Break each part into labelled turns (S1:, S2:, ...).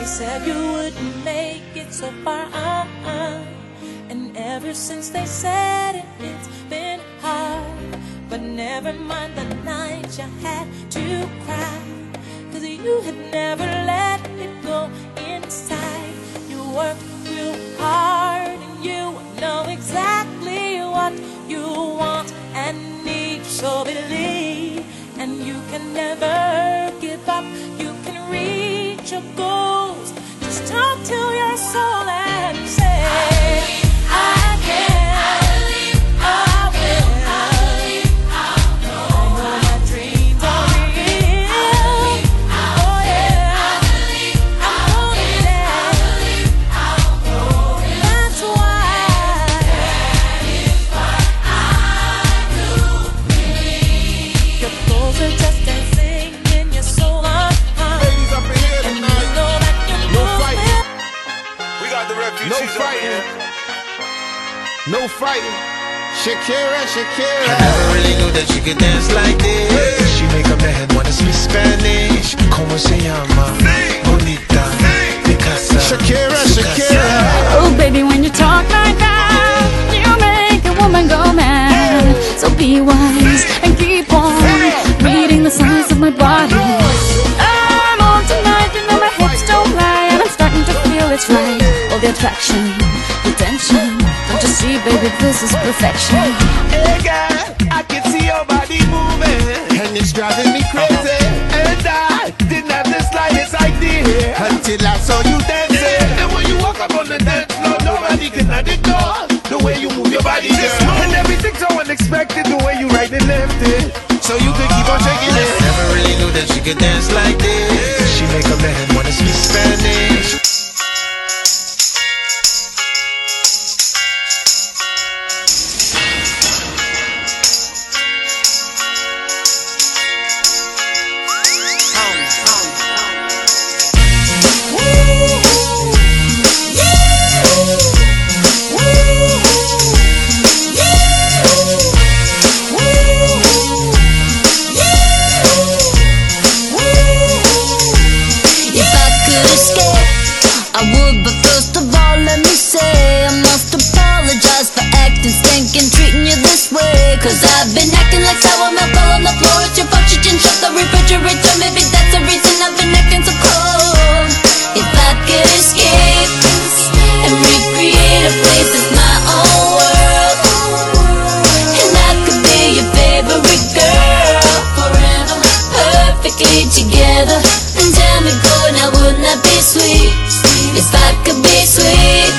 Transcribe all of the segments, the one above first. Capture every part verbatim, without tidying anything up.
S1: They said you wouldn't make it so far, uh-uh. And ever since they said it, it's been hard. But never mind the night you had to cry, 'cause you had never let it go inside. You worked real hard and you know exactly what you want and need. So believe, and you can never give up. You can reach your goals. Just talk to your soul and say, I can.
S2: No fighting, no fighting. Shakira, Shakira.
S3: I never really knew that she could dance like this. She make up her head wanna speak Spanish. Como se llama? Bonita, Picasa.
S2: Shakira, Shakira.
S4: Oh baby, when you talk like that, you make a woman go mad. So be wise and keep on reading the signs of my body. I'm on tonight, you know my hips don't lie, and I'm starting to feel it's right. All the attraction, the tension. Don't you see, baby, this is perfection.
S3: Hey girl, I can see your body moving,
S2: And it's driving me crazy.
S3: and I didn't have the slightest idea
S2: Until I saw you dancing.
S3: And when you walk up on the dance floor, nobody can ignore the way you move your body, girl. And everything's so unexpected, the way you right and left it,
S2: So you could keep on shaking it.
S3: Never really knew that she could dance like this. She make up her head wanna speak Spanish.
S4: Cause I've been acting like sour milk all on the floor. It's your fault you didn't shut the refrigerator. Maybe that's the reason I've been acting so cold. If I could escape and recreate a place that's my own world, and I could be your favorite girl forever, perfectly together. And tell me, boy, now wouldn't that be sweet? If I could be sweet.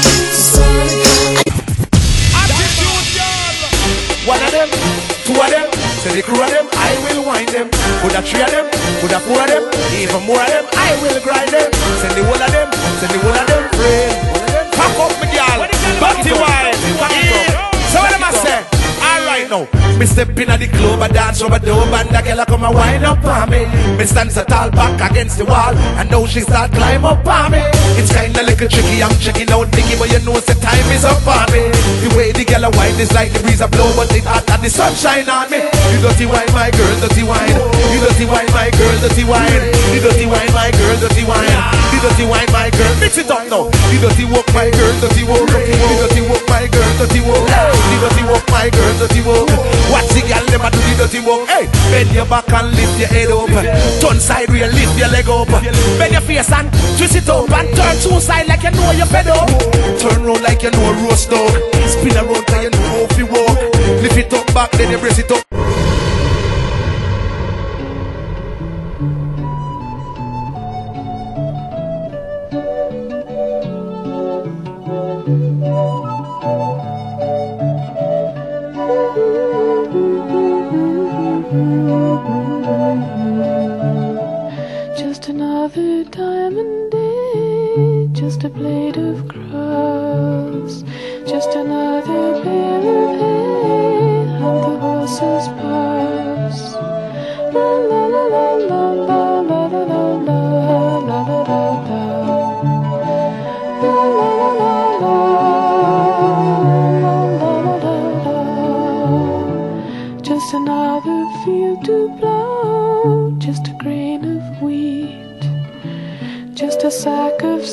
S3: One of them, two of them, say the crew of them, I will wind them. Put a three of them, put a four of them, even more of them, I will grind them. Send the whole of them, send the whole of them, friend. Pack up me girl, Batty wine. So what am I say? Alright now, me step in at the club, I dance over the dome, and the girl a come and wind up on me. Me stand so tall back against the wall, and now she start climb up on me. It's kinda little tricky, I'm checking out Nicky, but you know the time is up on me. The way the girl a wine is like the breeze a blow, but it hot and the sunshine on me. You dirty wine, my girl, dirty wine. You dirty wine, my girl, dirty wine. You dirty wine, my girl, dirty wine. You dirty wine, my girl, mix it up now. You dirty walk, my girl, dirty walk. You dirty walk, my girl, dirty walk. You dirty walk, my girl, dirty walk. Watch the girl them a do the dirty walk. Hey, bend your back and lift your head up. Turn side real, lift your leg up. Bend your face and twist it up and turn two side like you know you're fed up. Turn round like you know a roast dog. Spin around like you know how to walk. Lift it up back, then you brace it up.
S5: Just another diamond day, just a blade of grass, just another bale of hay, and the horses pass. La la la la la la la la la la la la la. Just another field to plow, just a grain of wheat, just a sack of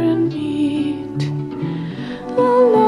S5: and meet. La la